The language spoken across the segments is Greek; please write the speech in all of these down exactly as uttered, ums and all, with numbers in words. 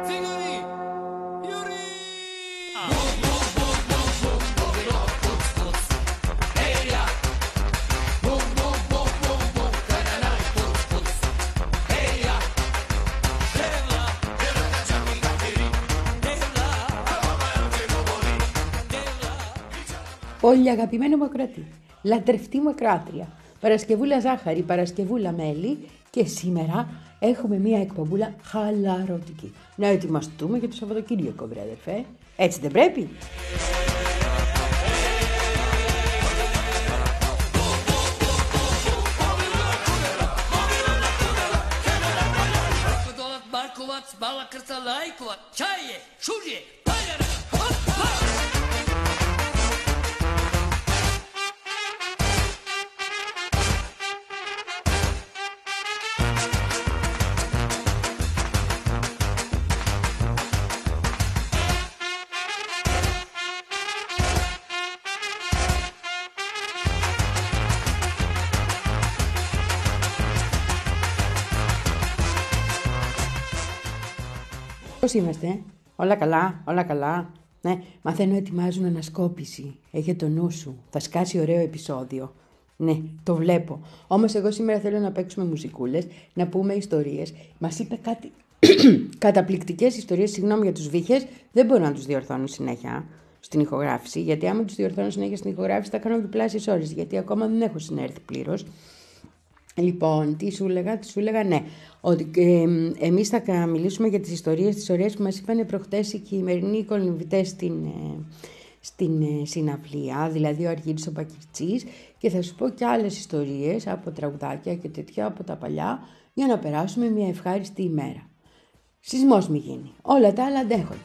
Πολύ αγαπημένο μου ακροατή, λατρευτή μου ακροάτρια, Παρασκευούλα Ζάχαρη, Παρασκευούλα Μέλη και σήμερα έχουμε μία εκπομπούλα χαλαρωτική. Να ετοιμαστούμε για το Σαββατοκύριακο, βρε αδερφέ. Έτσι δεν πρέπει? Πώς είμαστε, όλα καλά, όλα καλά? Ναι, μαθαίνω ετοιμάζουν ανασκόπηση. Έχε το νου σου, θα σκάσει ωραίο επεισόδιο. Ναι, το βλέπω. Όμως εγώ σήμερα θέλω να παίξουμε μουσικούλες, να πούμε ιστορίες. Μας είπε κάτι καταπληκτικές ιστορίες, συγγνώμη για τους βήχες, δεν μπορώ να τους διορθώνω συνέχεια στην ηχογράφηση, γιατί άμα τους διορθώνω συνέχεια στην ηχογράφηση θα κάνω διπλάσιες ώρες, γιατί ακόμα δεν έχω συνέρθει πλήρως. Λοιπόν, τι σου έλεγα, τι σου έλεγα, ναι, ότι ε, εμείς θα μιλήσουμε για τις ιστορίες, τις ωραίες που μας είπαν προχτές οι χειμερινοί κολυμβητές στην, ε, στην ε, συναυλία, δηλαδή ο Αργύρης ο Μπακυρτσής, και θα σου πω και άλλες ιστορίες από τραγουδάκια και τέτοια από τα παλιά, για να περάσουμε μια ευχάριστη ημέρα. Σεισμός μη γίνει, όλα τα άλλα αντέχονται.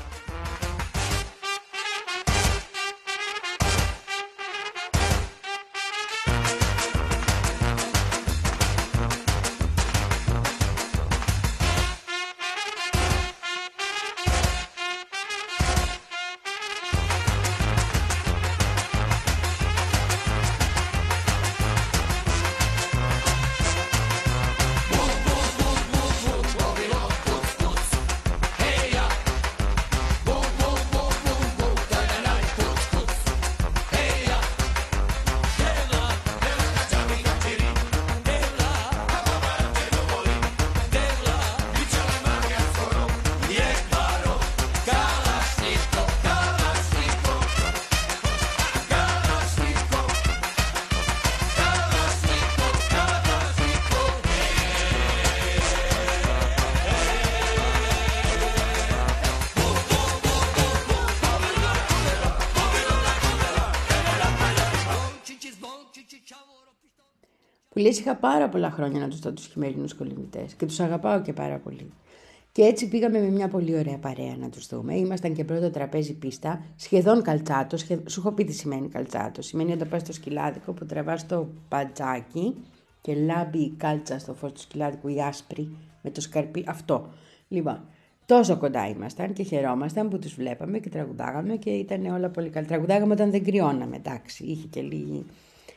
Που λες, είχα πάρα πολλά χρόνια να τους δω τους χειμερινούς κολυμβητές και τους αγαπάω και πάρα πολύ. Και έτσι πήγαμε με μια πολύ ωραία παρέα να τους δούμε. Ήμασταν και πρώτο τραπέζι πίστα, σχεδόν καλτσάτο. Σχε... Σου έχω πει τι σημαίνει καλτσάτο. Σημαίνει όταν πας στο σκυλάδικο που τραβάς το πατζάκι και λάμπει η κάλτσα στο φως του σκυλάδικου, η άσπρη με το σκαρπί. Αυτό. Λοιπόν, τόσο κοντά ήμασταν και χαιρόμασταν που τους βλέπαμε και τραγουδάγαμε και ήταν όλα πολύ καλά. Τραγουδάγαμε όταν δεν κρυώναμε, εντάξει. Είχε και λίγη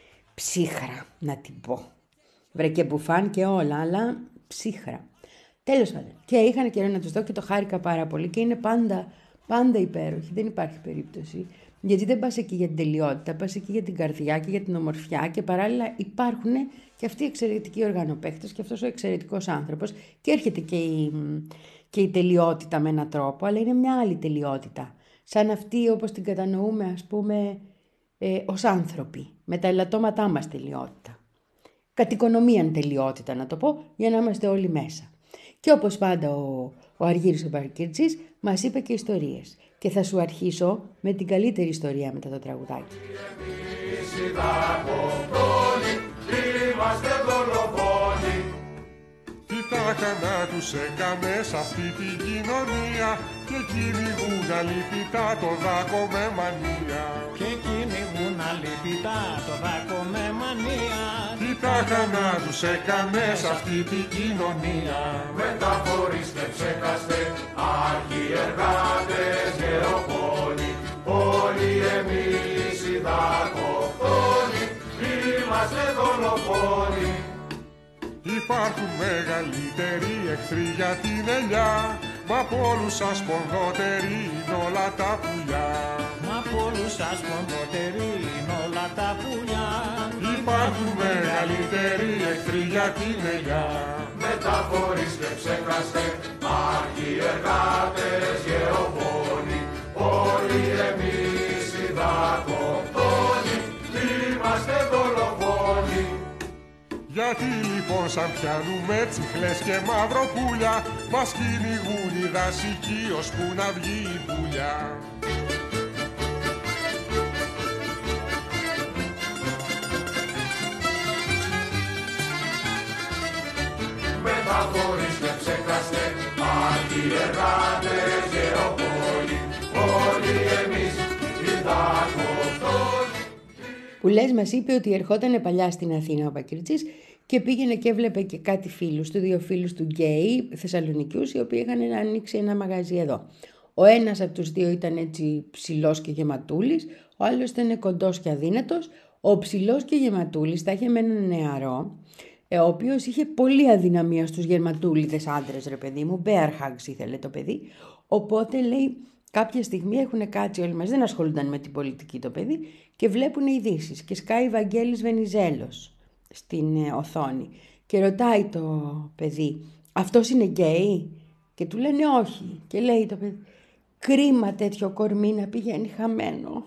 ψύχρα, να την πω. Βρε και μπουφάν και όλα, αλλά ψύχρα. Τέλος πάντων. Και είχαν καιρό να τους δω και το χάρηκα πάρα πολύ και είναι πάντα, πάντα υπέροχοι. Δεν υπάρχει περίπτωση. Γιατί δεν πας εκεί για την τελειότητα, πας εκεί για την καρδιά και για την ομορφιά και παράλληλα υπάρχουν και αυτοί οι εξαιρετικοί οργανοπαίχτες και αυτός ο εξαιρετικός άνθρωπος και έρχεται και η, και η τελειότητα με έναν τρόπο, αλλά είναι μια άλλη τελειότητα. Σαν αυτή όπως την κατανοούμε, ας πούμε, ε, ως άνθρωποι, με τα ελαττώματά μας τελειότητα. Κατ' οικονομίαν τελειότητα, να το πω, για να είμαστε όλοι μέσα. Και όπως πάντα ο, ο Αργύρης ο Μπακυρτσής μας είπε και ιστορίες. Και θα σου αρχίσω με την καλύτερη ιστορία μετά το τραγουδάκι. Εμείς οι δακοπρόνοι είμαστε δολοφόνοι. Τι τα κανά τους έκαμε σ' αυτή την κοινωνία και κυνηγούν αλήπητα το δάκο με μανία. Και κυνηγούν αλήπητα το δάκο με μανία. Τι τα κανά τους έκαμε σ' αυτή την κοινωνία. Μεταφορείς και ψεκάστε, αρχιεργάτες, γεροπόλοι, όλοι εμείς οι δακοπρόνοι είμαστε δολοφόνοι. Υπάρχουν μεγαλύτεροι εχθροί για την ελιά, Μα απ' όλους σας πονδότεροι είναι όλα τα πουλιά. Μα απ' όλους σας πονδότεροι είναι όλα τα πουλιά. Υπάρχουν μεγαλύτεροι εχθροί για τη μελιά. Μεταφορείς και ψεκάστε, άρχιοι εργάτες, γεωπόνοι, όλοι εμείς οι δακοκτόνοι, είμαστε δολοφόνοι. Γιατί λοιπόν σαν πιάνουμε τσιχλές και μαυροπούλια, μας κυνηγούν οι δασικοί ώσπου να βγει η πουλιά. Μεταφορείς και ψεκάστε, άρχιοι εργάτες, γεωπόνοι, όλοι εμείς οι δακοκτόνοι. Που λες, μας είπε ότι ερχόταν παλιά στην Αθήνα ο Πακυρτσής και πήγαινε και έβλεπε και κάτι φίλους του, δύο φίλους του γκέι Θεσσαλονικιούς, οι οποίοι είχαν ανοίξει ένα μαγαζί εδώ. Ο ένας από τους δύο ήταν έτσι ψηλός και γεματούλης, ο άλλος ήταν κοντός και αδύνατος. Ο ψηλός και γεματούλης τα είχε με έναν νεαρό, ο οποίος είχε πολύ αδυναμία στους γεματούλιδες άντρες, ρε παιδί μου, bear hugs ήθελε το παιδί. Οπότε λέει, κάποια στιγμή έχουν κάτσει όλοι μας, δεν ασχολούνταν με την πολιτική το παιδί, και βλέπουν ειδήσεις και σκάει Βαγγέλης Βενιζέλος στην ε, οθόνη και ρωτάει το παιδί, αυτός είναι γκέι? Και του λένε όχι, και λέει το παιδί, κρίμα τέτοιο κορμί να πηγαίνει χαμένο.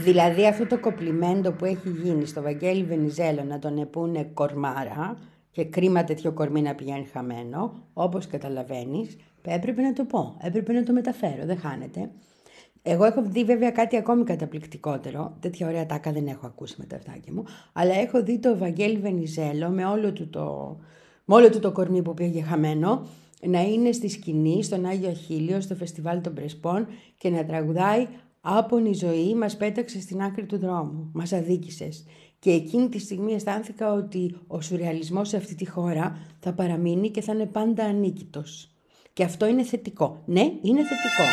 Δηλαδή αυτό το κοπλιμέντο που έχει γίνει στο Βαγγέλη Βενιζέλο να τον επούνε κορμάρα και κρίμα τέτοιο κορμί να πηγαίνει χαμένο, όπως καταλαβαίνεις, έπρεπε να το πω, έπρεπε να το μεταφέρω, δεν χάνεται. Εγώ έχω δει βέβαια κάτι ακόμη καταπληκτικότερο, τέτοια ωραία τάκα δεν έχω ακούσει με τα αυτάκια μου, αλλά έχω δει το Βαγγέλη Βενιζέλο με όλο του το, με όλο του το κορμί που πήγε χαμένο, να είναι στη σκηνή, στον Άγιο Αχίλιο, στο φεστιβάλ των Πρεσπών και να τραγουδάει «Άπονη ζωή μας πέταξε στην άκρη του δρόμου, μας αδίκησες». Και εκείνη τη στιγμή αισθάνθηκα ότι ο σουρεαλισμός σε αυτή τη χώρα θα παραμείνει και θα είναι πάντα ανίκητος. Και αυτό είναι θετικό. Ναι, είναι θετικό.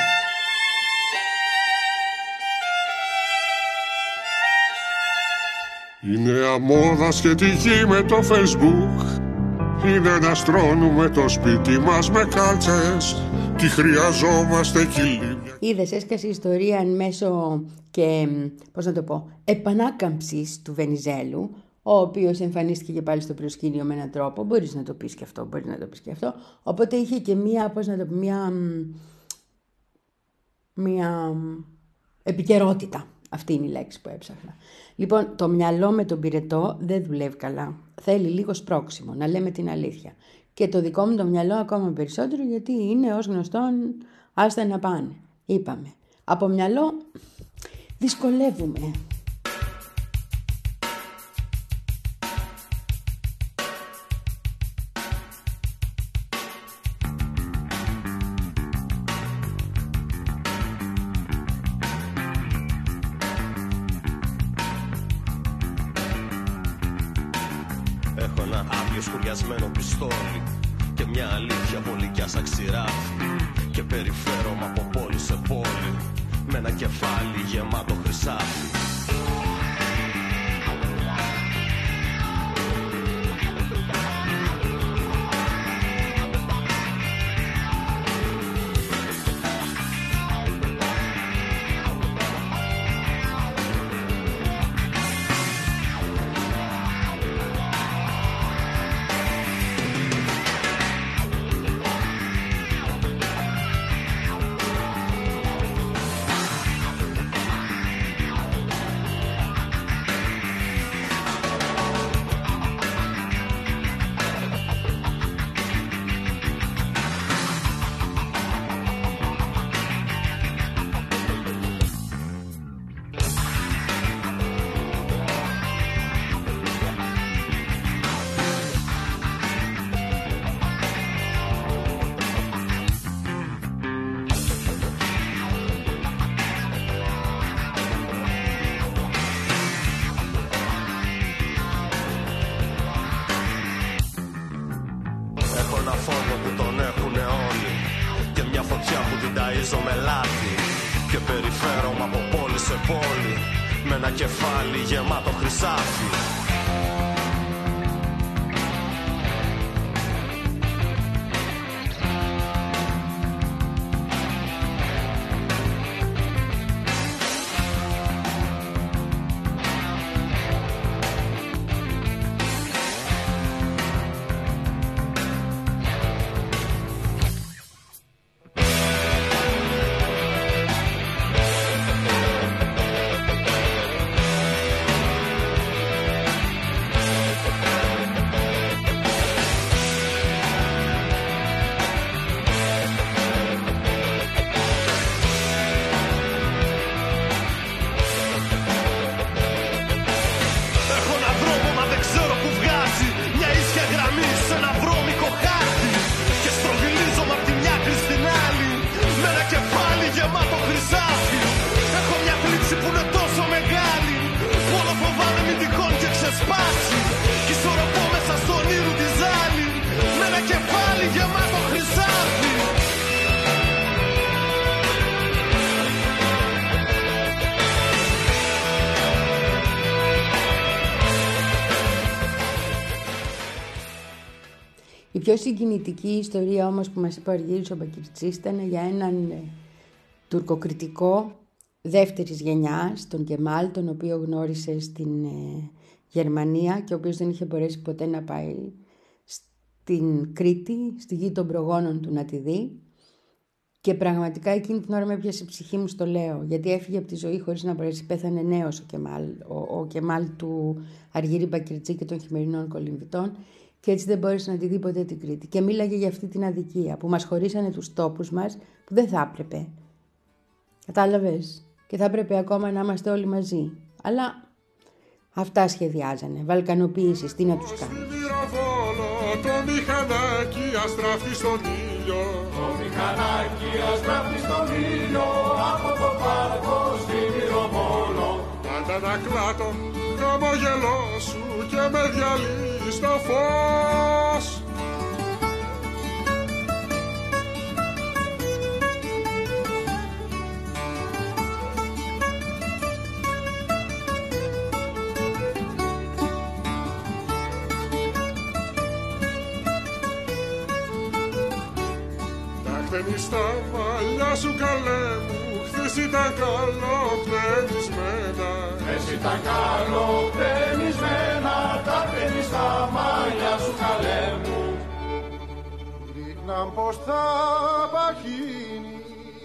Η νέα μόδα σχετική με το Facebook είναι να στρώνουμε το σπίτι μας με κάλτσες. Τι χρειαζόμαστε κυλίμια. Είδες, έσκασε η ιστορία εν μέσω και, πώς να το πω, επανάκαμψης του Βενιζέλου, ο οποίος εμφανίστηκε και πάλι στο προσκήνιο με έναν τρόπο. Μπορείς να το πεις και αυτό, μπορείς να το πεις και αυτό. Οπότε είχε και μία, πώς να το πω, μία, μία επικαιρότητα. Αυτή είναι η λέξη που έψαχνα. Λοιπόν, το μυαλό με τον πυρετό δεν δουλεύει καλά. Θέλει λίγο σπρώξιμο, να λέμε την αλήθεια. Και το δικό μου το μυαλό ακόμα περισσότερο, γιατί είναι ως γνωστόν άστα να πάνε. Είπαμε. Από μυαλό δυσκολεύουμε. Έχω ένα άδειο σκουριασμένο πιστόλι και μια αλήθεια βολικιά σαν ξηράφι. Και περιφέρομαι από πόλη σε πόλη με ένα κεφάλι γεμάτο χρυσάφι. Και περιφέρομαι από πόλη σε πόλη με ένα κεφάλι γεμάτο χρυσάφι. Η πιο συγκινητική ιστορία όμως που μας είπε ο Αργύρης ο Μπακυρτσής ήταν για έναν ε, τουρκοκριτικό δεύτερης γενιάς, τον Κεμάλ, τον οποίο γνώρισε στην ε, Γερμανία και ο οποίος δεν είχε μπορέσει ποτέ να πάει στην Κρήτη, στη γη των προγόνων του να τη δει. Και πραγματικά εκείνη την ώρα με έπιασε η ψυχή μου, στο λέω, γιατί έφυγε από τη ζωή χωρίς να μπορέσει. Πέθανε νέος ο Κεμάλ, ο, ο Κεμάλ του Αργύρη Μπακυρτζή και των Χειμερινών Κολυμβητών, και έτσι δεν μπόρεσε να τη δει ποτέ την Κρήτη. Και μίλαγε για αυτή την αδικία που μας χωρίσανε τους τόπους μας, που δεν θα έπρεπε. Κατάλαβες? Και θα έπρεπε ακόμα να είμαστε όλοι μαζί. Αλλά αυτά σχεδιάζανε. Βαλκανοποίησης, τι να τους κάνει. Το μηχανάκι αστράφτει στον ήλιο. Το μηχανάκι αστράφτει στον ήλιο. Από το πάρκο στη Μυροβόλο. Πάντα να κλάτω χαμογελό σου και με διαλύει στο φως. Χτένεις τα μαλλιά σου καλέ μου, χθες ήταν καλοκτενισμένα. Χθες ήταν καλοκτενισμένα, τα χτένεις τα μαλλιά σου καλέ μου. Ρίχναν πως θα παχύνεις.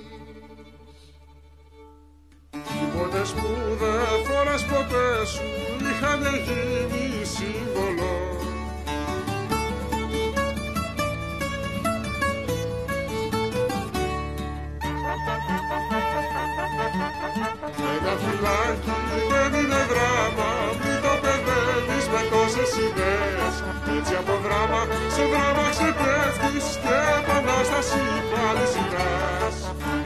Τίποτες που δεν φοράς ποτέ σου είχανε γίνει σύμβολο. Ένα φυλάκι δεν είναι δράμα, μην το παιδεύεις με τόσες ιδέες. Έτσι από δράμα σε δράμα ξεπέφτεις και επανάσταση πάλι ζητάς.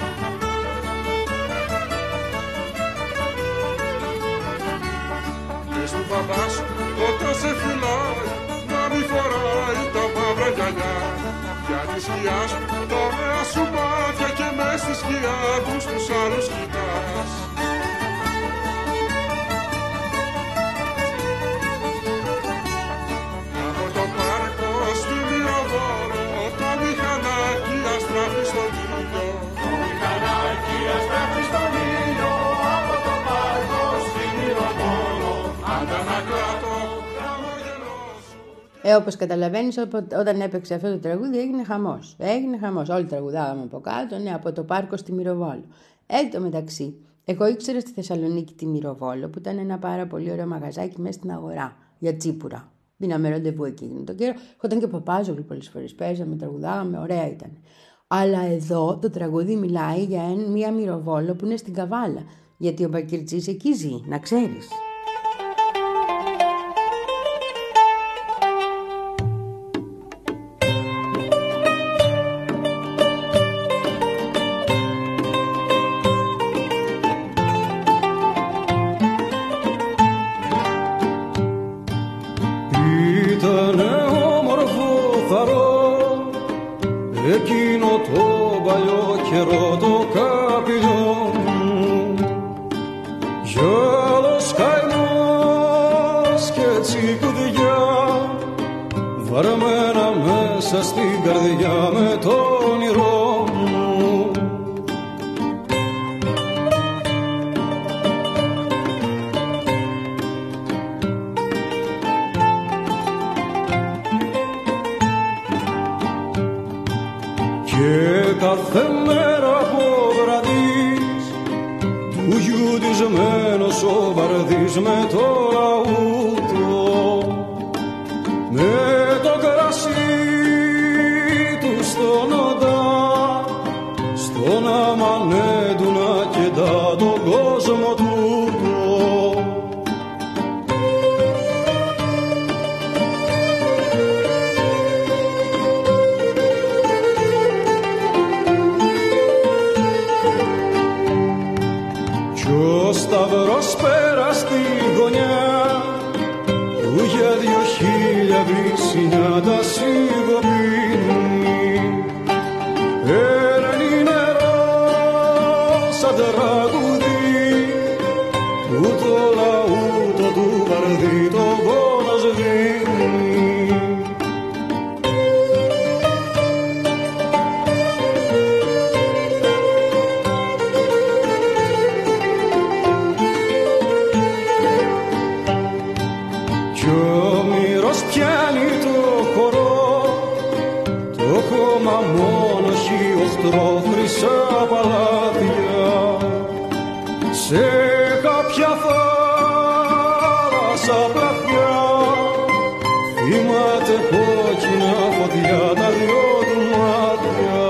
Πες του μπαμπά σου όταν σε φυλάει να μη φοράει τα μαύρα γυαλιά. Για τη σκιά σου, τα ωραία σου μάτια και μες στη σκιά τους τους άλλους κοιτάς. Από το πάρκο στη Μυροβόλο το μηχανάκι αστράφτει στον ήλιο. Το μηχανάκι αστράφτει στον ήλιο. Από το πάρκο στη Μυροβόλο. Άντα να κλάτω χαμογελό σου. Ε, όπως καταλαβαίνεις, όταν έπαιξε αυτό το τραγούδι έγινε χαμός. Έγινε χαμός. Όλοι τραγουδάγαμε από κάτω, ναι, από το πάρκο στη Μυροβόλο. Εν τω μεταξύ, εγώ ήξερα στη Θεσσαλονίκη τη Μυροβόλο, που ήταν ένα πάρα πολύ ωραίο μαγαζάκι μέσα στην αγορά για τσίπουρα. Δίναμε ραντεβού εκείνο τον καιρό. Ήταν και ο Παπάζογλου πολλές φορές. Παίζαμε, τραγουδάγαμε, ωραία ήταν. Αλλά εδώ το τραγούδι μιλάει για μια Μυροβόλο που είναι στην Καβάλα. Γιατί ο Μπακυρτζής εκεί ζει, να ξέρεις. Εκείνο το παλιό καιρό το καπηλιό μου, γυάλος καημός και τσικουδιά, βαρμένα μέσα στην καρδιά με το όνειρό μου. Και κάθε μέρα από βραδείς του γιουτισμένος ο βαρδής με το λαούτο, με το κρασί του στον οντά, στον αμανέντου να κεντά τον κόσμο τούτο. Ο σταυρός πέρα στη γωνιά που για δυο χίλια βρυσινιά τα σιγοπίνει. Έρνει νερό σαν τραγουδί που το λαούτο του βαρδί το πόνο σβήνει. Πιάνει το χορό, το χώμα μόνο χει ο στρόφρυσα παλάτια σε κάποια θάλασσα πλατιά θυμάται κόκκινα φωτιά τα δυο του μάτια.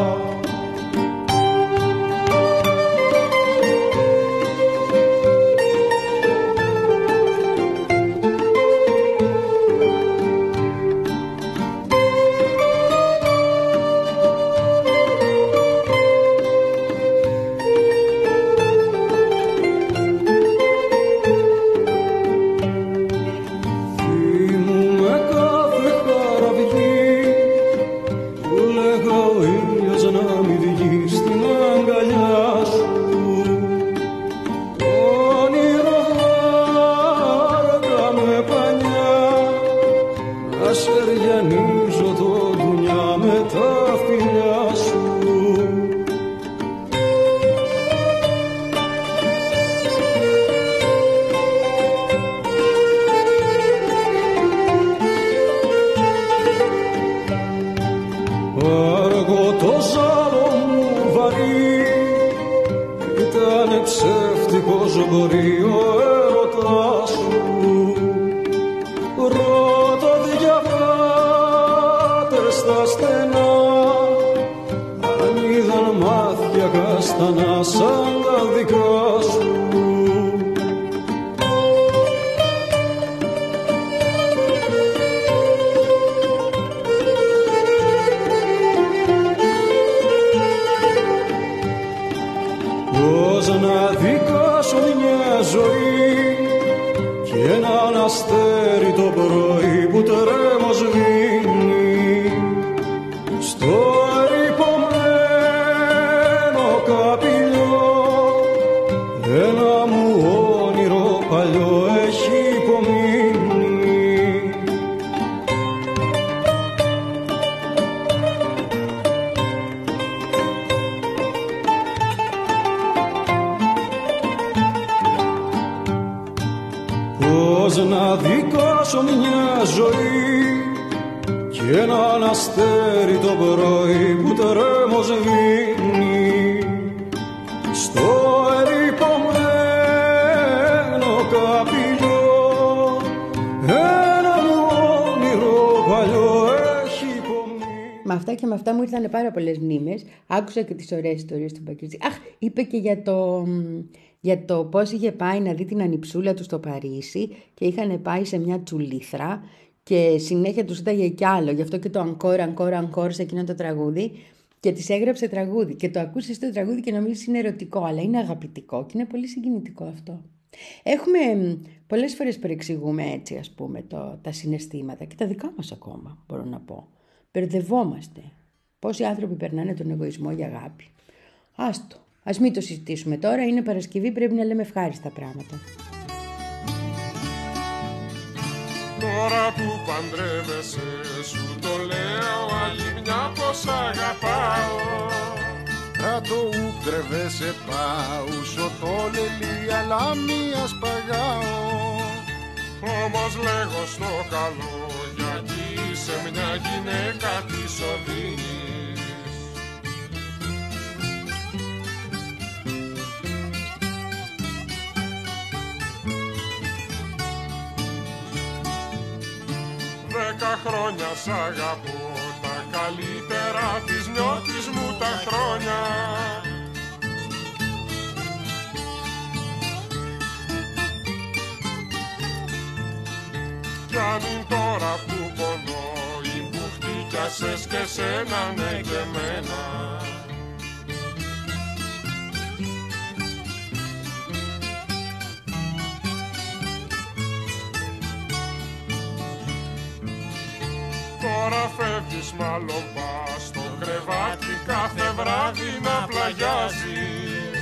Με αυτά και με αυτά μου ήρθαν πάρα πολλές μνήμες. Άκουσα και τις ωραίες ιστορίες του Μπακυρτζή. Αχ, είπε και για το, για το πώς είχε πάει να δει την ανιψούλα του στο Παρίσι και είχαν πάει σε μια τσουλήθρα και συνέχεια τους ήταγε κι άλλο. Γι' αυτό και το αγκόρ, αγκόρ, αγκόρ σε εκείνο το τραγούδι και της έγραψε τραγούδι. Και το ακούσεις το τραγούδι και νομίζεις είναι ερωτικό, αλλά είναι αγαπητικό και είναι πολύ συγκινητικό αυτό. Έχουμε πολλές φορές παρεξηγούμε έτσι, ας πούμε, το, τα συναισθήματα και τα δικά μας ακόμα, μπορώ να πω. Μπερδευόμαστε. Πόσοι άνθρωποι περνάνε τον εγωισμό για αγάπη. Άστο. Ας μην το συζητήσουμε τώρα. Είναι Παρασκευή, πρέπει να λέμε ευχάριστα πράγματα. Τώρα που παντρεύεσαι σου το λέω άλλη μια πως αγαπάω. Ράτο ουκρεβέσαι πάου σωτό λελί αλλά μία σπαγάω. Όμως λέγω στο καλό γιατί είσαι μια γυναίκα της οδύνης. Δέκα χρόνια σ' αγαπώ, τα καλύτερα της νιώτης μου τα χρόνια. Κι αν τώρα που πονώ ή που χτύκιασες και σένα ναι και εμένα. Τώρα φεύγεις μάλλον πας στο κρεβάτι κάθε βράδυ να πλαγιάζεις.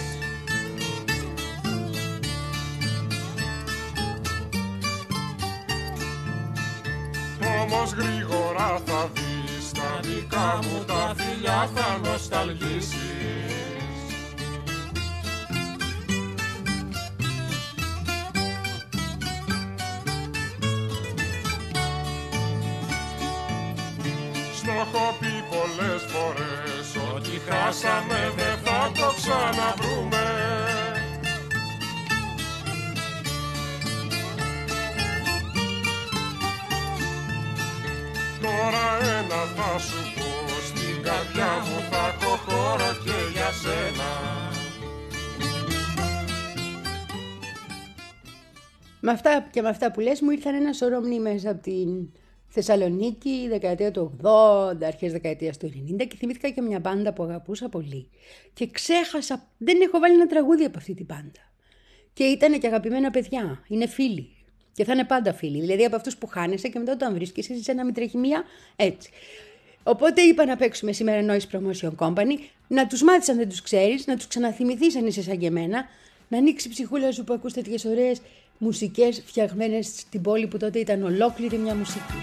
Όμως γρήγορα θα δεις τα δικά μου τα φιλιά θα νοσταλγήσεις. Σ' έχω πει πολλές φορές ότι χάσαμε δεν θα το ξαναβρούμε. Τώρα ένα θα σου πω, στην καρδιά μου θα έχω χώρο και για σένα. Με αυτά και με αυτά που λες μου ήρθαν ένα σωρό μνήμες από την Θεσσαλονίκη, δεκαετία του ογδόντα, αρχές δεκαετίας του ενενήντα και θυμήθηκα και μια μπάντα που αγαπούσα πολύ. Και ξέχασα, δεν έχω βάλει ένα τραγούδι από αυτή την μπάντα. Και ήταν και αγαπημένα παιδιά, είναι φίλοι. Και θα είναι πάντα φίλοι, δηλαδή από αυτούς που χάνεσαι και μετά όταν βρίσκεσαι σε ένα μητρεχημία έτσι. Οπότε είπα να παίξουμε σήμερα Noise Promotion Company, να τους μάθεις αν δεν τους ξέρεις, να τους ξαναθυμηθείς αν είσαι σαν και εμένα, να ανοίξει η ψυχούλα σου που ακούς τέτοιες ωραίες μουσικές φτιαγμένες στην πόλη που τότε ήταν ολόκληρη μια μουσική.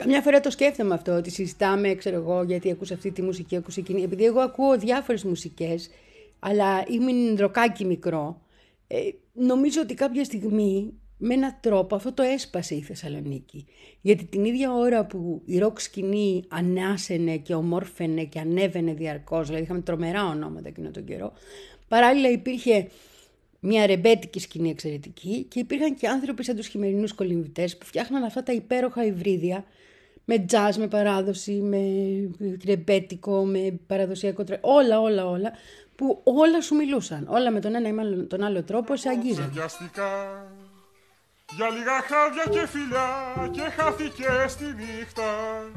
Καμιά φορά το σκέφτομαι αυτό, ότι συζητάμε, ξέρω εγώ, γιατί ακούς αυτή τη μουσική, ακούς εκείνη. Επειδή εγώ ακούω διάφορες μουσικές, αλλά ήμουν ντροκάκι μικρό, ε, νομίζω ότι κάποια στιγμή, με έναν τρόπο, αυτό το έσπασε η Θεσσαλονίκη. Γιατί την ίδια ώρα που η ροκ σκηνή ανάσαινε και ομόρφαινε και ανέβαινε διαρκώς, δηλαδή είχαμε τρομερά ονόματα εκείνο τον καιρό, παράλληλα υπήρχε μια ρεμπέτικη σκηνή εξαιρετική και υπήρχαν και άνθρωποι σαν τους χειμερινούς κολυμβητές που φτιάχναν αυτά τα υπέροχα υβρίδια με τζάζ, με παράδοση, με ρεμπέτικο, με παραδοσιακό τρόπο, όλα, όλα, όλα, που όλα σου μιλούσαν. Όλα με τον ένα ή τον άλλο τρόπο σε αγγίζαν. Για λίγα χάδια και φιλιά και χάθηκε στη νύχτα.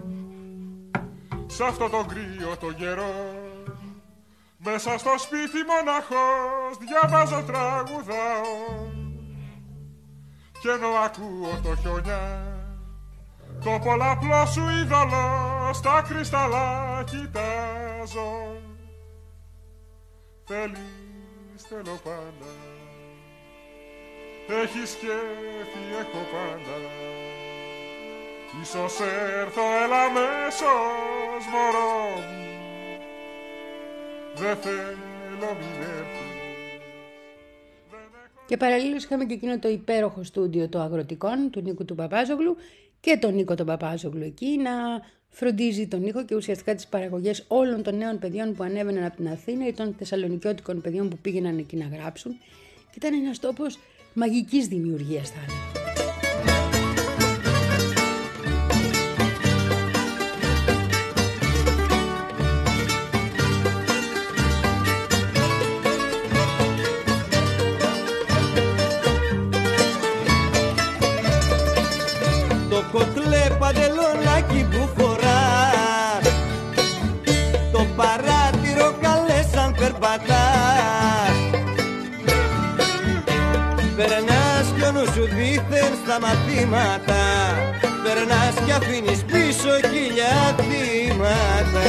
Σ' αυτό το κρύο το καιρό, μέσα στο σπίτι μοναχός διαβάζω, τραγουδάω. Κι ενώ ακούω το χιονιά, το πολλαπλό σου είδωλο στα κρυσταλλά κοιτάζω. Θέλεις, θέλω πάντα, έχεις και τι έχω πάντα. Ίσως έρθω, έλα αμέσως μωρό μου, δεν θέλω μην έρθεις. Και παραλλήλως είχαμε και εκείνο το υπέροχο στούντιο των αγροτικών του Νίκου του Παπάζογλου και τον Νίκο τον Παπάζογλου εκεί να φροντίζει τον ήχο και ουσιαστικά τις παραγωγές όλων των νέων παιδιών που ανέβαιναν από την Αθήνα ή των θεσσαλονικιώτικων παιδιών που πήγαιναν εκεί να γράψουν. Και ήταν ένας τόπος μαγικής δημιουργίας, θα έλεγα. Το κοκλέ παντελονάκι που φοράς, το παράτηρο καλές αν περπατάς, περνάς κι ο νους σου δίθεν στα μαθήματα, περνάς κι αφήνεις πίσω χίλια θύματα.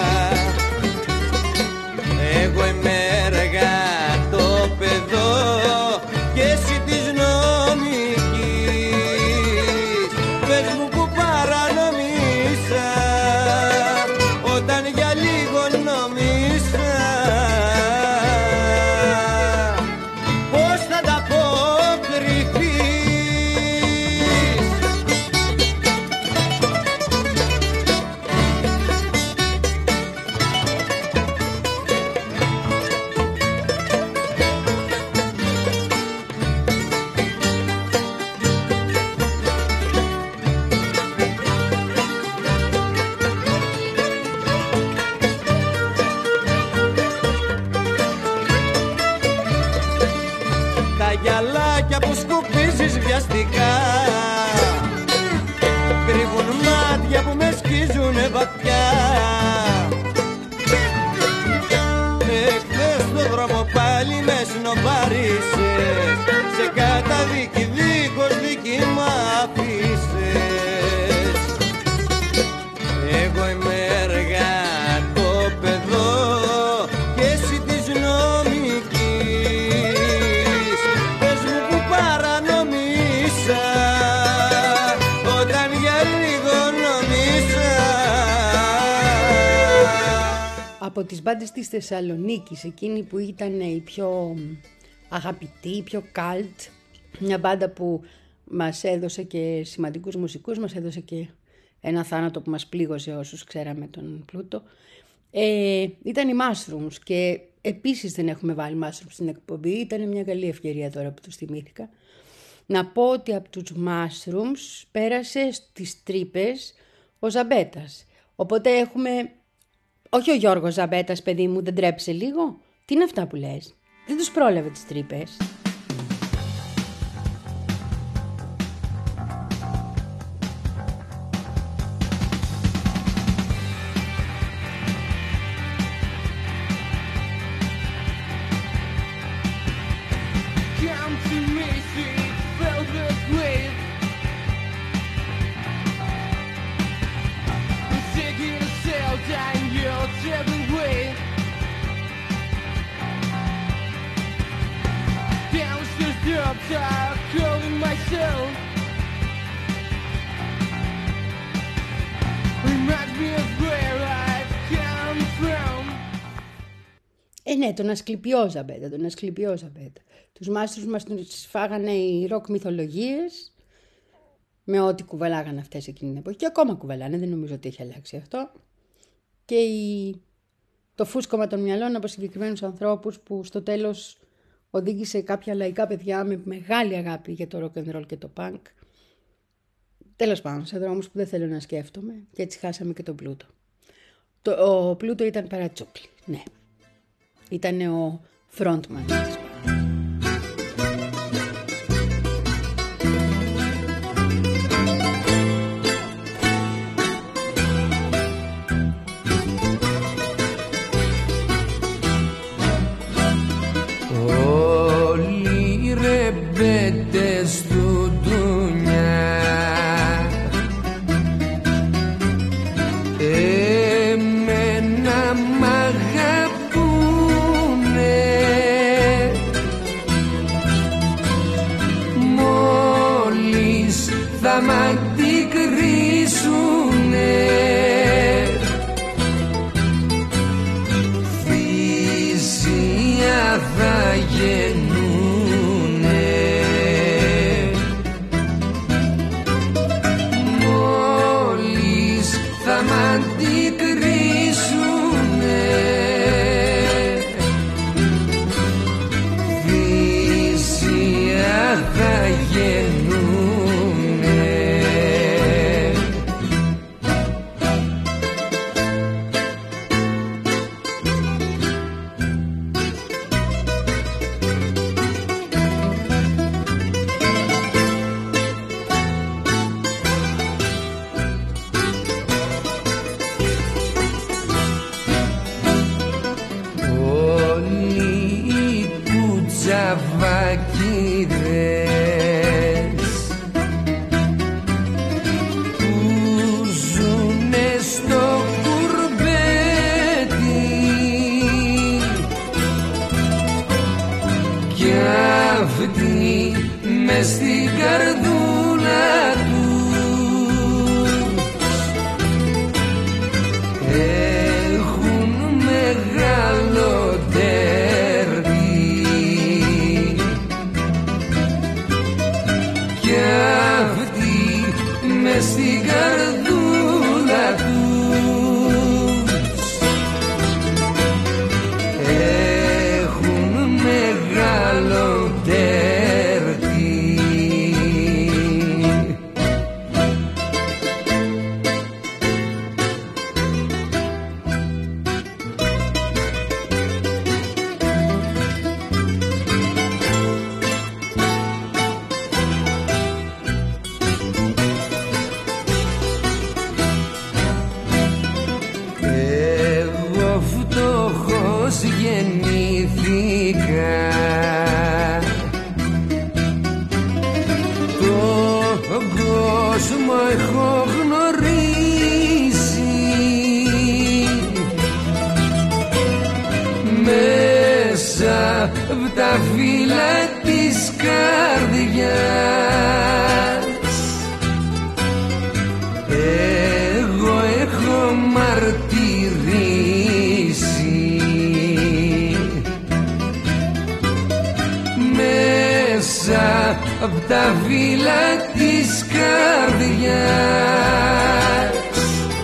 Εγώ είμαι εργατό παιδό και εσύ της νομικής, πες μου που παρανομήσα όταν για λίγο νομίσα. Πώς θα τα αποκριθείς? Τα γυαλάκια που σκουπίζεις βιαστικά κρύβουν μάτια που με σκίζουνε βαθιά. Εχθές στο δρόμο πάλι με σνομπάρισες, σε καταδίκη δίχως δίκη μ' αφήσες. Εγώ είμαι εργατό παιδό και εσύ της νομικής, πες μου που παρανομήσα όταν για λίγο νομίσα. Από τις μπάντες της Θεσσαλονίκης, εκείνη που ήταν η πιο αγαπητή, η πιο καλτ, μια μπάντα που μας έδωσε και σημαντικούς μουσικούς, μας έδωσε και ένα θάνατο που μας πλήγωσε όσους ξέραμε τον Πλούτο, ε, ήταν οι Mushrooms και επίσης δεν έχουμε βάλει Mushrooms στην εκπομπή, ήταν μια καλή ευκαιρία τώρα που τους θυμήθηκα. Να πω ότι από τους Mushrooms πέρασε στις τρύπες ο Ζαμπέτας, οπότε έχουμε... Όχι ο Γιώργος Ζαμπέτας, παιδί μου, δεν τρέψε λίγο. Τι είναι αυτά που λες? Δεν τους πρόλαβε τις τρύπες. Yeah. ναι, τον Ασκληπιό Μπέτα, τον Ασκληπιό Μπέτα. Τους μάστρους μας τους φάγανε οι ροκ μυθολογίες με ό,τι κουβαλάγανε αυτές εκείνη την εποχή και ακόμα κουβαλάνε, δεν νομίζω ότι έχει αλλάξει αυτό. Και η... το φούσκωμα των μυαλών από συγκεκριμένους ανθρώπους που στο τέλος οδήγησε κάποια λαϊκά παιδιά με μεγάλη αγάπη για το rock and roll και το punk. Τέλος πάντων, σε δρόμους που δεν θέλω να σκέφτομαι και έτσι χάσαμε και τον Πλούτο. Το, ο Πλούτο ήταν παρατσούκλι, ναι. Ήτανε ο frontman. Όλοι οι ρεμπέτες του ντουνιά εμένα μ' αγαπούνε, μόλις θα μ' αντικρίσουνε θυσία θα γεννούνε, μόλις θα μ' αντικρίσουνε θυσία θα γεννούνε. Στην καρδούλα τους έχουν μεγάλο τέρνι κι αυτοί μες στην καρδούλα τους έχουν μεγάλο τέρνι. Γεννήθηκα τον κόσμο έχω γνωρίσει μέσα απ' τα φύλλα της καρδιάς. Εγώ έχω μαρτυρήσει μέσα απ' τα φύλλα της καρδιάς.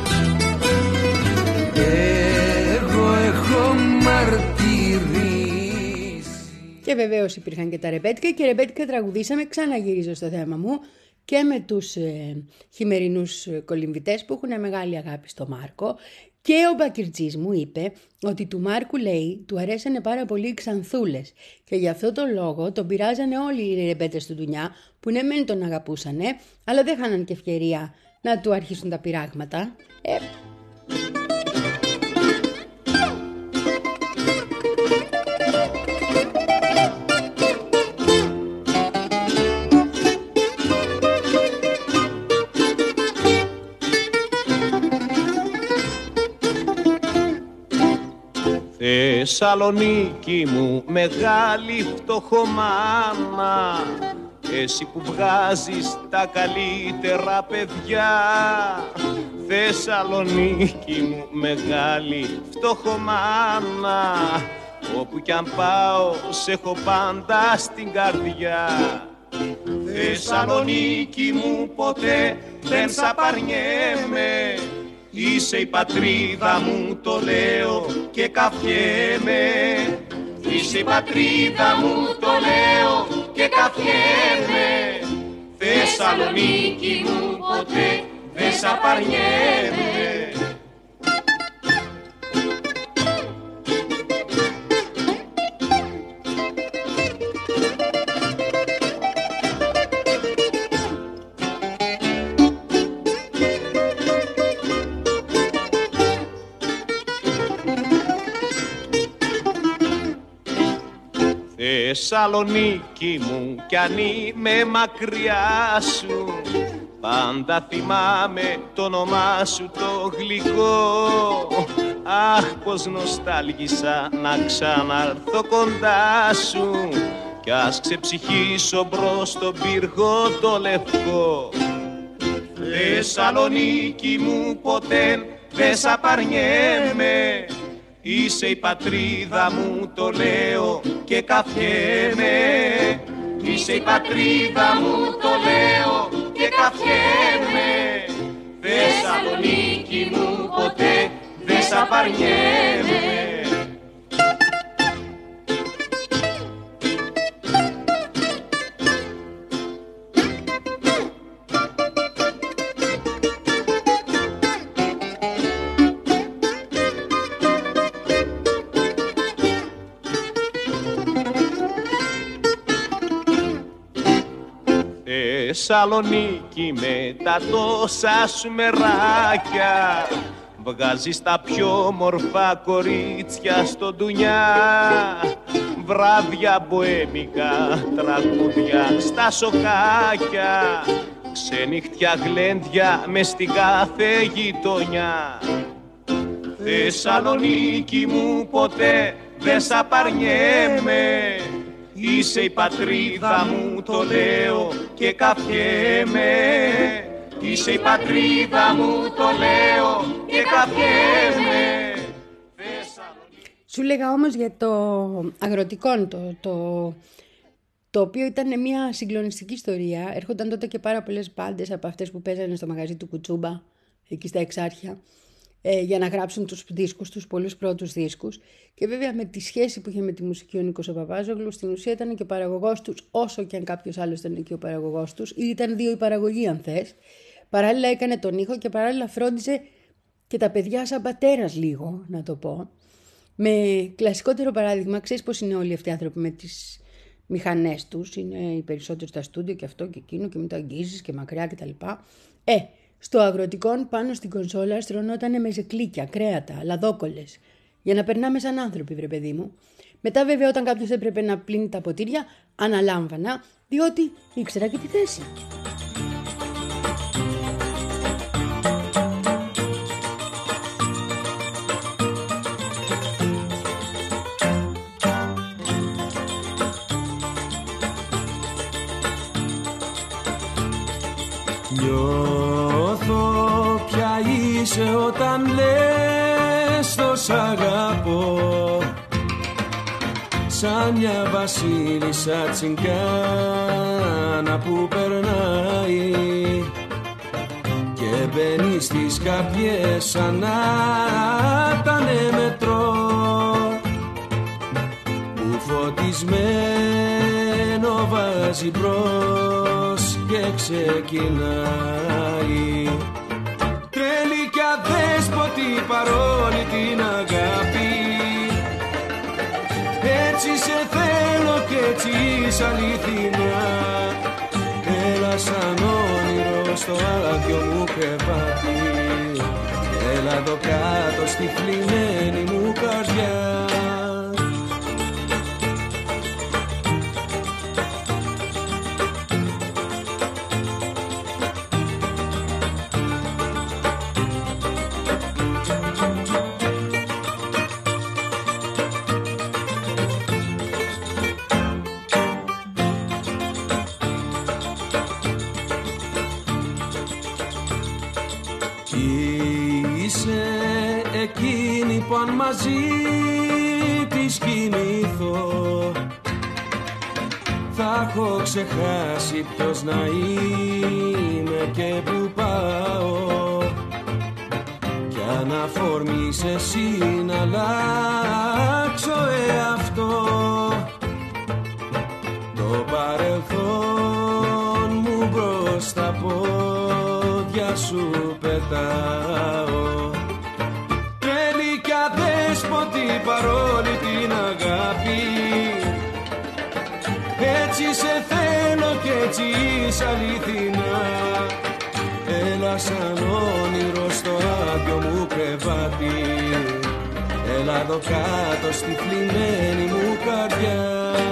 Εγώ έχω μαρτυρήσει. Και βεβαίως υπήρχαν και τα ρεμπέτικα και ρεμπέτικα τραγουδήσαμε, ξαναγυρίζω στο θέμα μου, και με τους ε, χειμερινούς κολυμβητές που έχουν μεγάλη αγάπη στο Μάρκο. Και ο Μπακυρτζής μου είπε ότι του Μάρκου, λέει, του αρέσανε πάρα πολύ οι ξανθούλες και γι' αυτό το λόγο τον πειράζανε όλοι οι ρεμπέτες του Ντουνιά που ναι μεν τον αγαπούσανε αλλά δεν είχαν και ευκαιρία να του αρχίσουν τα πειράγματα. Ε... Θεσσαλονίκη μου μεγάλη φτωχομάνα, εσύ που βγάζεις τα καλύτερα παιδιά. Θεσσαλονίκη μου μεγάλη φτωχομάνα, όπου κι αν πάω σ' έχω πάντα στην καρδιά. Θεσσαλονίκη μου ποτέ δεν σ' απαρνιέμαι, είσαι η πατρίδα μου το λέω και καφιέμαι. Είσαι η πατρίδα μου το λέω και καφιέμαι. Θεσσαλονίκη μου ποτέ δεν σ' απαρνιέμαι. Θεσσαλονίκη μου κι αν είμαι μακριά σου, πάντα θυμάμαι το όνομά σου το γλυκό. Αχ, πως νοστάλγησα να ξαναρθώ κοντά σου κι ας ξεψυχήσω μπρος στον πύργο το λευκό. Θεσσαλονίκη μου ποτέ δεν σ' απαρνιέμαι, είσαι η πατρίδα μου το λέω και καφιέμαι. Είσαι η πατρίδα μου το λέω και καφιέμαι. Θεσσαλονίκη μου ποτέ δεν σ' απαρνιέμαι. Θεσσαλονίκη με τα τόσα σου μεράκια, βγάζεις τα πιο μορφά κορίτσια στο ντουνιά. Βράδια μποέμικα, τραγούδια στα σοκάκια, ξενυχτιά γλέντια μες στην κάθε γειτονιά. Θεσσαλονίκη μου ποτέ δεν σ' απαρνιέμαι, είσαι η πατρίδα μου το λέω και καφιέμαι. Είσαι η πατρίδα μου το λέω και καφιέμαι. Σου λέγα όμως για το αγροτικό, το, το, το οποίο ήταν μια συγκλονιστική ιστορία. Έρχονταν τότε και πάρα πολλές μπάντες από αυτές που παίζανε στο μαγαζί του Κουτσούμπα, εκεί στα Εξάρχεια, ε, για να γράψουν τους δίσκους, τους πολλούς πρώτους δίσκους. Και βέβαια με τη σχέση που είχε με τη μουσική ο Νίκος ο Παπάζογλου, στην ουσία ήταν και ο παραγωγός τους, όσο και αν κάποιος άλλος ήταν και ο παραγωγός τους, ή ήταν δύο η παραγωγή αν θες. Παράλληλα έκανε τον ήχο και παράλληλα φρόντιζε και τα παιδιά σαν πατέρας λίγο, να το πω. Με κλασικότερο παράδειγμα, ξέρεις πώς είναι όλοι αυτοί οι άνθρωποι με τις μηχανές τους, είναι οι περισσότεροι στα στούντιο και αυτό και εκείνο και μην το αγγίζεις και μακριά κτλ. Ε, στο αγροτικό πάνω στην κονσόλα στρωνότανε με ζεκλίκια, κρέατα, λαδόκολλες, για να περνάμε σαν άνθρωποι, βρε παιδί μου. Μετά βέβαια όταν κάποιος έπρεπε να πλύνει τα ποτήρια, αναλάμβανα, διότι ήξερα και τη θέση. Νιώθω πια είσαι όταν λες το σ' αγαπώ, σαν μια βασίλισσα τσιγκάνα που περνάει και μπαίνει στις καρδιές σαν να ήτανε μετρό, που φωτισμένο βάζει μπρος και ξεκινάει. Τρέλη κι αδέσποτη παρόλη την αγάπη, έτσι σε θέλω κι έτσι είσαι αληθινά. Έλα σαν όνειρο στο άδειο μου κρεβάτι, έλα εδώ κάτω στη θλιμμένη μου καρδιά. Μαζί τη μόλις κοιμηθώ θα έχω ξεχάσει ποιος να είμαι και που πάω κι αν αφορμείς εσύ να αλλάξω εαυτό το παρελθόν μου μπρος τα πόδια σου πετάω τρέλη κι αδέσποτη παρόλη την αγάπη έτσι σε θέλω κι έτσι είσαι αληθινά έλα σαν όνειρο στο άδειο μου κρεβάτι έλα εδώ κάτω στη θλιμμένη μου καρδιά.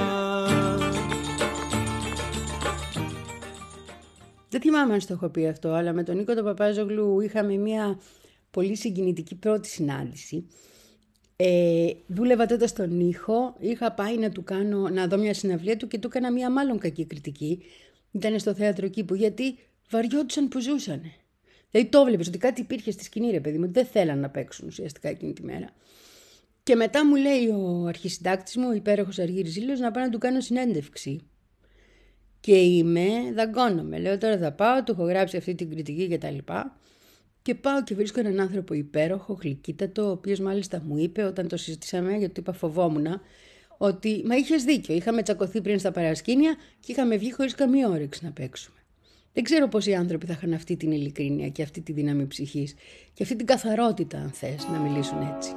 Δεν θυμάμαι αν στο έχω πει αυτό, αλλά με τον Νίκο τον Παπάζογλου είχαμε μια πολύ συγκινητική πρώτη συνάντηση. Ε, δούλευα τότε στον ήχο, είχα πάει να του κάνω, να δω μια συναυλία του και του έκανα μια μάλλον κακή κριτική. Ήταν στο θέατρο Κήπου, γιατί βαριόντουσαν που ζούσανε. Δηλαδή το βλέπεις ότι κάτι υπήρχε στη σκηνή, ρε παιδί μου, δεν θέλαν να παίξουν ουσιαστικά εκείνη τη μέρα. Και μετά μου λέει ο αρχισυντάκτης μου, ο υπέροχος Αργύρης Ζήλος, να πάω να του κάνω συνέντευξη. Και είμαι, δαγκώνομαι, λέω τώρα θα πάω, του έχω γράψει αυτή την κριτική και τα λοιπά. Και πάω και βρίσκω έναν άνθρωπο υπέροχο, γλυκύτατο, ο οποίος μάλιστα μου είπε όταν το συζητήσαμε, γιατί του είπα φοβόμουνα, ότι μα είχες δίκιο, είχαμε τσακωθεί πριν στα παρασκήνια και είχαμε βγει χωρίς καμία όρεξη να παίξουμε. Δεν ξέρω πόσοι άνθρωποι θα είχαν αυτή την ειλικρίνεια και αυτή τη δύναμη ψυχής και αυτή την καθαρότητα, αν θες, να μιλήσουν έτσι.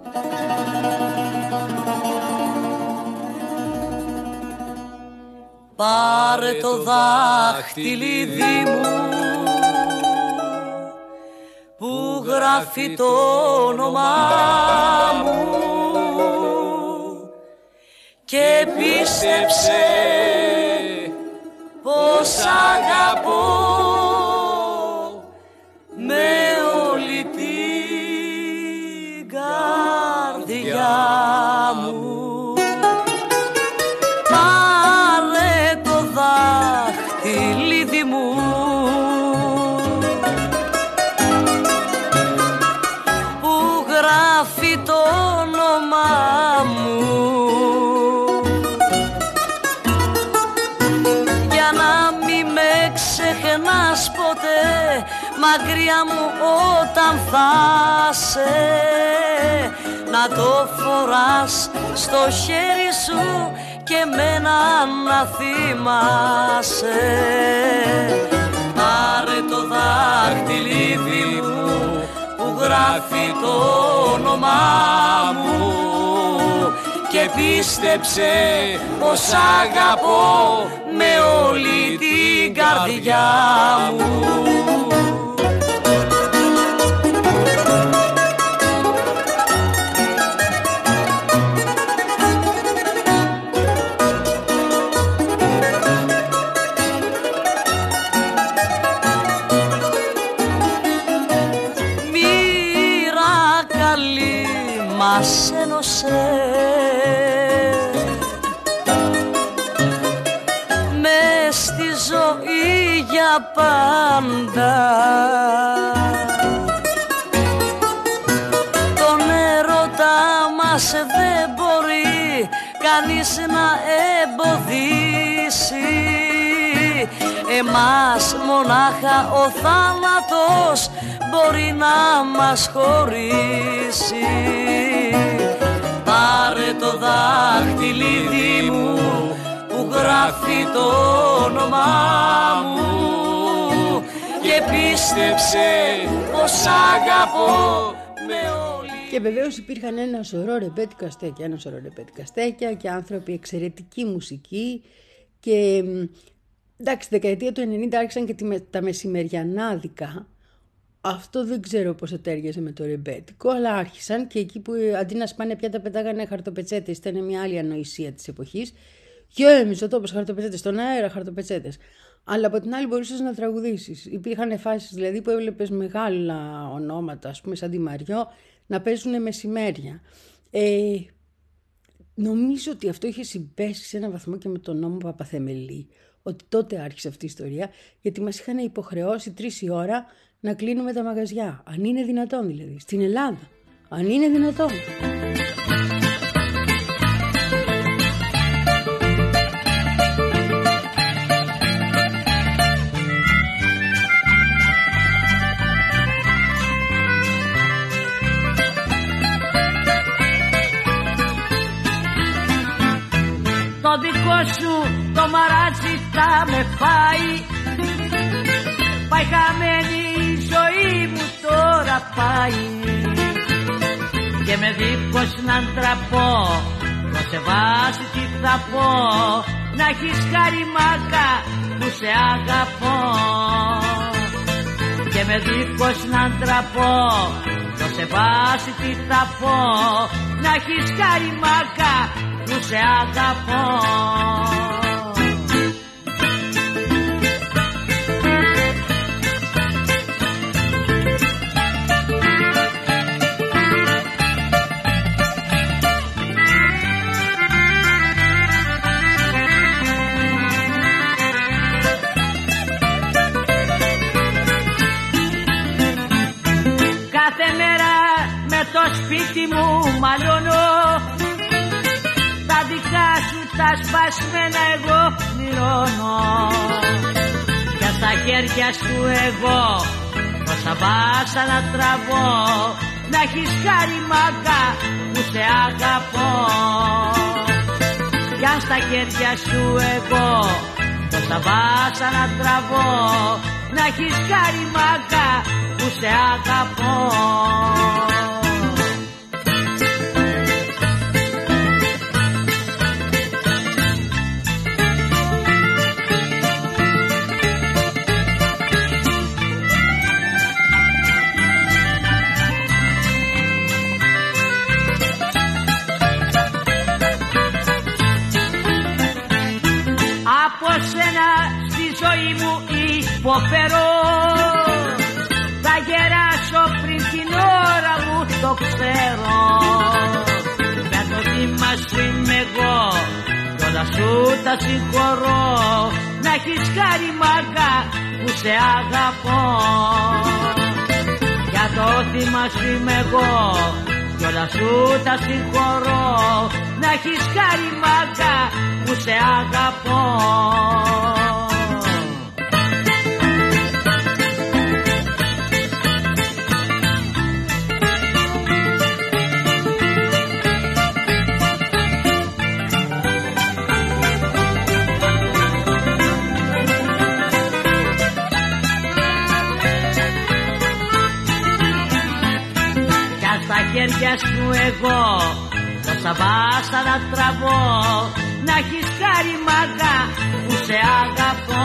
Πάρε το δάχτυλίδι μου που γράφει το όνομά μου και πίστεψε πως αγαπώ με όλη την καρδιά μου. Πάρε το δάχτυλίδι μου που γράφει το όνομά μου για να μη με ξεχνάς ποτέ μακριά μου όταν θα σε, να το φοράς στο χέρι σου και μένα να θυμάσαι. Πάρε το δάχτυλίδι μου που γράφει το όνομά μου και πίστεψε πως αγαπώ με όλη την καρδιά μου. Μας ένωσε μες στη ζωή για πάντα. Τον έρωτα μας δεν μπορεί κανείς να εμποδίσει. Εμάς μονάχα ο θάνατος μπορεί να μας χωρίσει. Πάρε το δάχτυλίδι μου που γράφει το όνομά μου και πίστεψε πως αγαπώ με όλη. Και βεβαίως υπήρχαν ένα σωρό ρεμπέτικα στέκια, ένα σωρό ρεμπέτικα στέκια και άνθρωποι εξαιρετική μουσική και εντάξει, δεκαετία του ενενήντα άρχισαν και τα μεσημεριανάδικα. Αυτό δεν ξέρω πώς τέριαζε με το ρεμπέτικο, αλλά άρχισαν και εκεί που αντί να σπάνε πιάτα πετάγανε χαρτοπετσέτες, ήταν μια άλλη ανοησία της εποχής. Γέμιζε ο τόπος χαρτοπετσέτες, στον αέρα χαρτοπετσέτες. Αλλά από την άλλη μπορούσες να τραγουδήσεις. Υπήρχαν φάσεις δηλαδή που έβλεπες μεγάλα ονόματα, ας πούμε σαν τη Μαριό, να παίζουν μεσημέρια. Ε, νομίζω ότι αυτό είχε συμπέσει σε ένα βαθμό και με τον νόμο Παπαθεμελή, ότι τότε άρχισε αυτή η ιστορία, γιατί μας είχαν υποχρεώσει τρεις η ώρα να κλείνουμε τα μαγαζιά. Αν είναι δυνατόν δηλαδή, στην Ελλάδα. Αν είναι δυνατόν. με φάει. Πάει χαμένη η ζωή μου τώρα πάει. Και με δίχως να ντραπώ, το σε βάσει τι θα πω. Να έχεις χαριμάκα που σε αγαπώ. Και με δίχως να ντραπώ, το σε βάσει τι θα πω. Να έχεις χαριμάκα που σε αγαπώ. Κάθε μέρα με το σπίτι μου μαλώνω. Τα δικά σου τα σπασμένα εγώ πληρώνω. Και στα χέρια σου εγώ τόσα βάσα να τραβώ. Να έχεις χαριμάκα που σε αγαπώ. Κι αν στα χέρια σου εγώ τόσα βάσα να τραβώ. Να έχεις χαριμάκα που σε αγαπώ. Από σένα στη ζωή μου υποφέρω. Θα γεράσω πριν την ώρα μου το ξέρω. Για το θύμα σου είμαι εγώ κι όλα σου τα συγχωρώ. Να έχεις χαριμάκα που σε αγαπώ. Για το θύμα σου είμαι εγώ κι όλα σου τα συγχωρώ. Να έχεις χαριμάκα που σε αγαπώ. Χέρια σου εγώ τόσα βάσα να τραβώ. Να έχεις χαριμάκα που σε αγαπώ.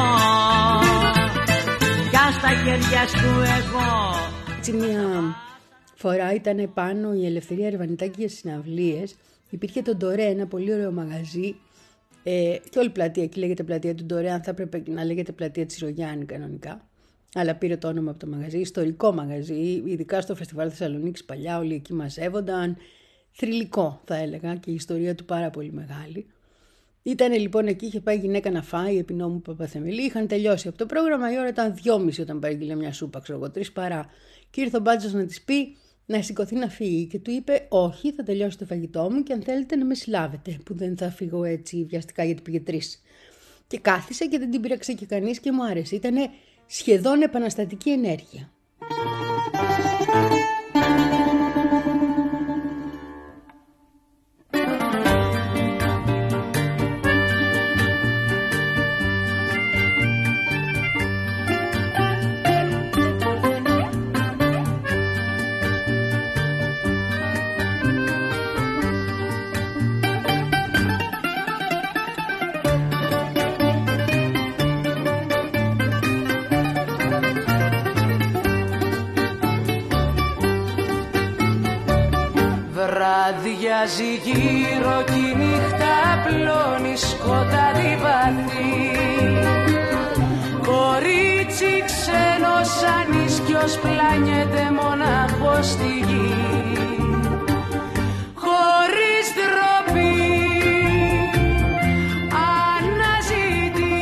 Κι αν στα χέρια σου εγώ. Έτσι μια φορά ήταν πάνω η Ελευθερία Ερβανιτάκη για συναυλίες. Υπήρχε το Ντορέ, ένα πολύ ωραίο μαγαζί. Ε, και όλη η πλατεία εκεί λέγεται πλατεία του Ντορέ. Αν θα έπρεπε να λέγεται πλατεία της Ρογιάννη κανονικά. Αλλά πήρε το όνομα από το μαγαζί, ιστορικό μαγαζί, ειδικά στο Φεστιβάλ Θεσσαλονίκης παλιά, όλοι εκεί μαζεύονταν. Θρυλικό θα έλεγα και η ιστορία του πάρα πολύ μεγάλη. Ήταν λοιπόν εκεί, είχε πάει γυναίκα να φάει, η Επινόμου Παπαθεμελή, είχαν τελειώσει από το πρόγραμμα, η ώρα ήταν δυόμιση όταν παρήγγειλε μια σούπα, ξέρω εγώ, τρεις παρά. Και ήρθε ο Μπάτζος να της πει να σηκωθεί να φύγει και του είπε όχι, θα τελειώσει το φαγητό μου και αν θέλετε να με συλλάβετε, που δεν θα φύγω έτσι βιαστικά γιατί πήγε τρεις. Και κάθισε και δεν την πήραξε και κανείς και μου άρεσε, ήτανε σχεδόν επαναστατική ενέργεια. Βραδιάζει γύρω κι η νύχτα πλώνει σκοτάδι βαθύ. Κορίτσι ξένο σαν ίσκιος πλάνιεται μονάχο στη γη. Χωρίς ντροπή αναζητεί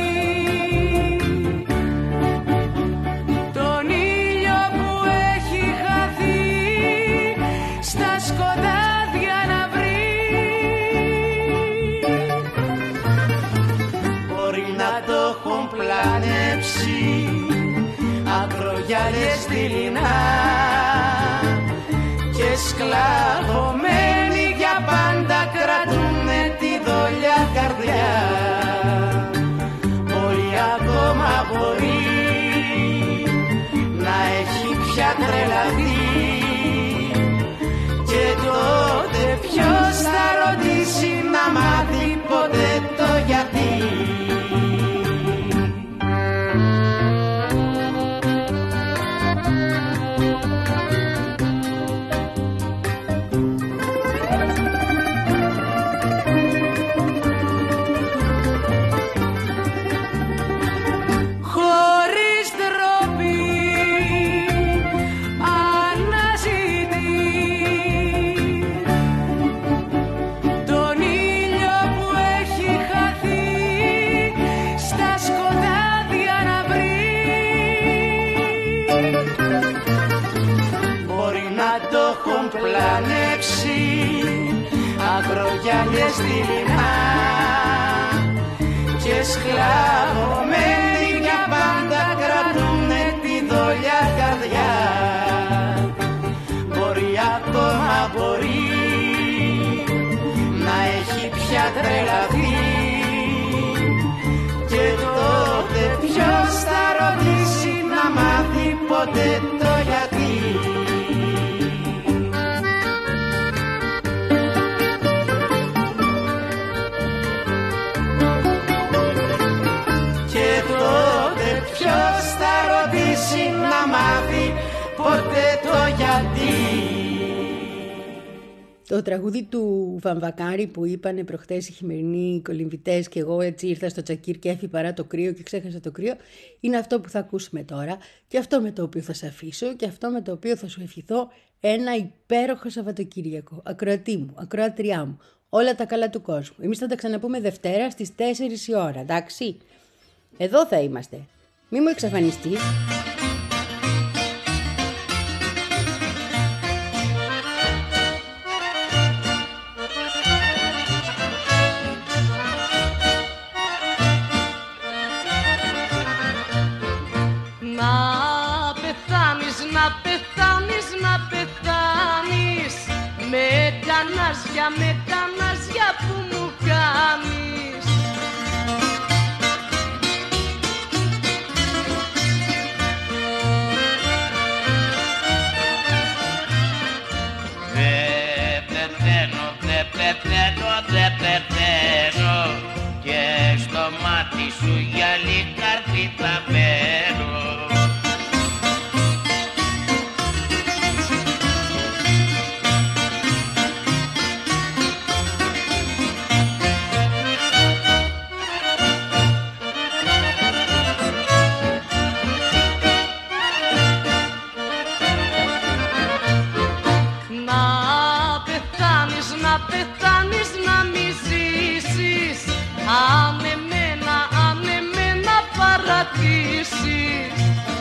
τον ήλιο που έχει χαθεί στα σκοτάδια να βρει. Μπορεί να το έχουν πλανέψει ακρογιάλιες δειλινά και σκλαβωμένοι για πάντα κρατούνε τη δόλια καρδιά. Όλοι πια τρελαθεί. Και τότε ποιος θα ρωτήσει να μάθει ποτέ το γιατί. Πλανέψει ακρογιάλιες δειλινά και σκλαβωμένοι για πάντα κρατούνε τη δόλια καρδιά. Μπορεί ακόμα μπορεί να έχει πια τρελαθεί. Και τότε ποιος θα ρωτήσει να μάθει ποτέ το γιατί. Ποιος θα ρωτήσει να μάθει ποτέ το γιατί. Το τραγούδι του Βαμβακάρη που είπανε προχτές οι χειμερινοί κολυμβητές και εγώ έτσι ήρθα στο Τσακίρ και έφυγε παρά το κρύο και ξέχασα το κρύο, είναι αυτό που θα ακούσουμε τώρα και αυτό με το οποίο θα σε αφήσω και αυτό με το οποίο θα σου ευχηθώ ένα υπέροχο Σαββατοκύριακο. Ακροατή μου, ακροατριά μου, όλα τα καλά του κόσμου. Εμείς θα τα ξαναπούμε Δευτέρα στις τέσσερις η ώρα, εντάξει. Εδώ θα είμαστε. Μη μου εξαφανιστείς. Να πεθάνεις, να πεθάνεις, να πεθάνεις με κανάζια, με κανάζια που μου κάνεις. Πεθαίνω, δεν πεθαίνω και στο μάτι σου γυαλί καρφί θα μπαίνω. Πεθάνεις να μη ζήσεις, αν εμένα, αν εμένα παρατήσεις.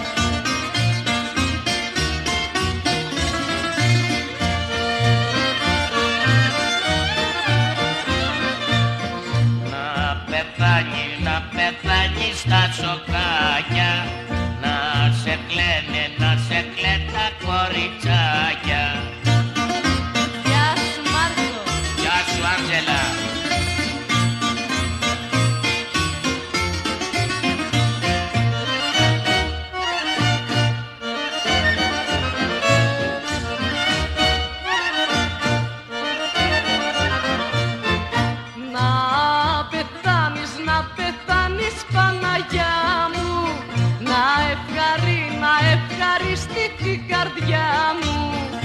Να πεθάνεις, να πεθάνεις στα σοκάκια, να σε κλαίνε, να σε κλαίνε τα κοριτσάκια. Άντζελα. Να πεθάνεις, να πεθάνεις Παναγιά μου, να ευχαρί, να ευχαριστεί την καρδιά μου.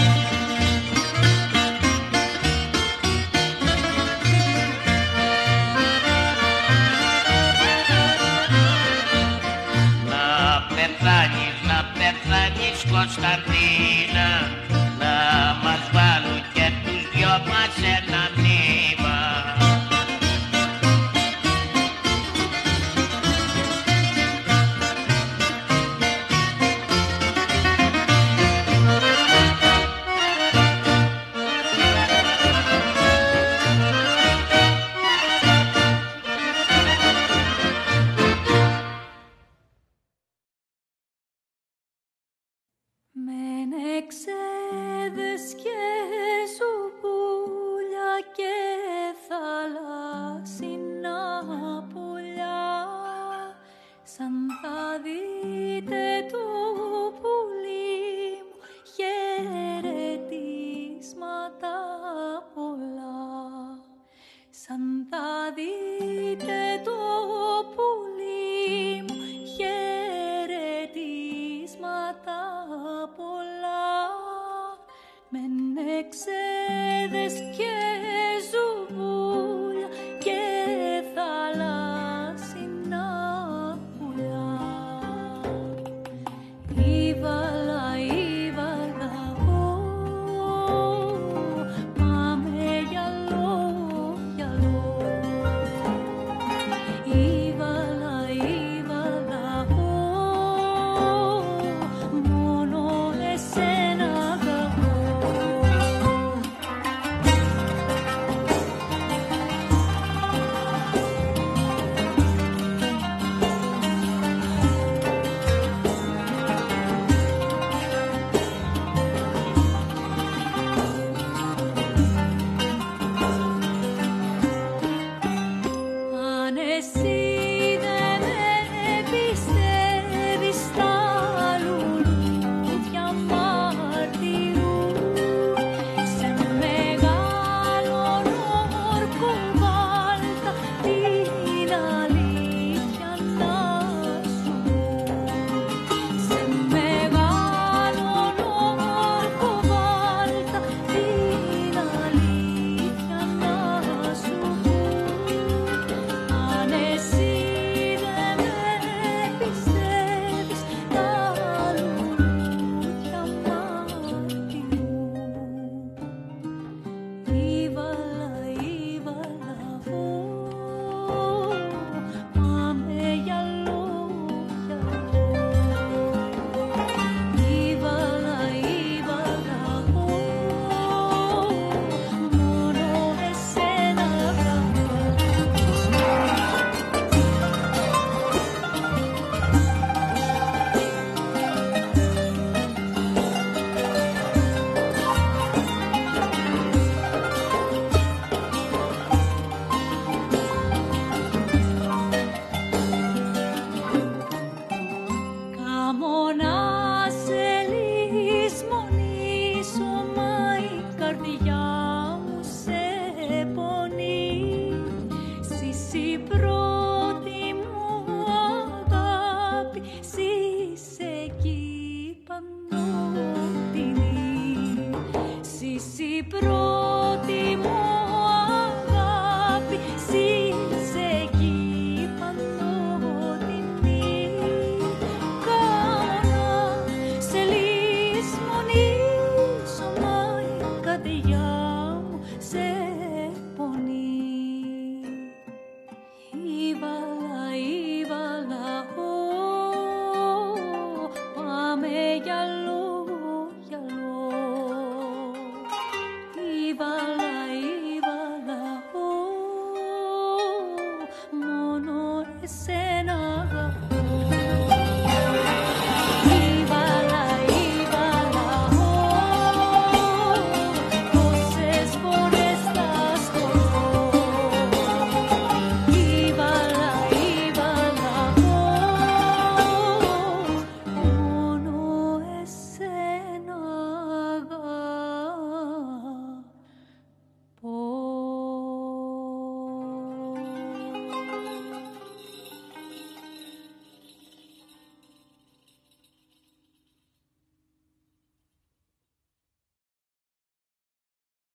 Πεθάνεις Κωνσταντίνα, να μας βάλουν και τους δυο μας ένα μνήμα. Εξέδες και ζουμπούλια και θαλάσσινα πουλιά, σαν θα δείτε το πουλί νύσματα πολλά, με νεξέδες και ζου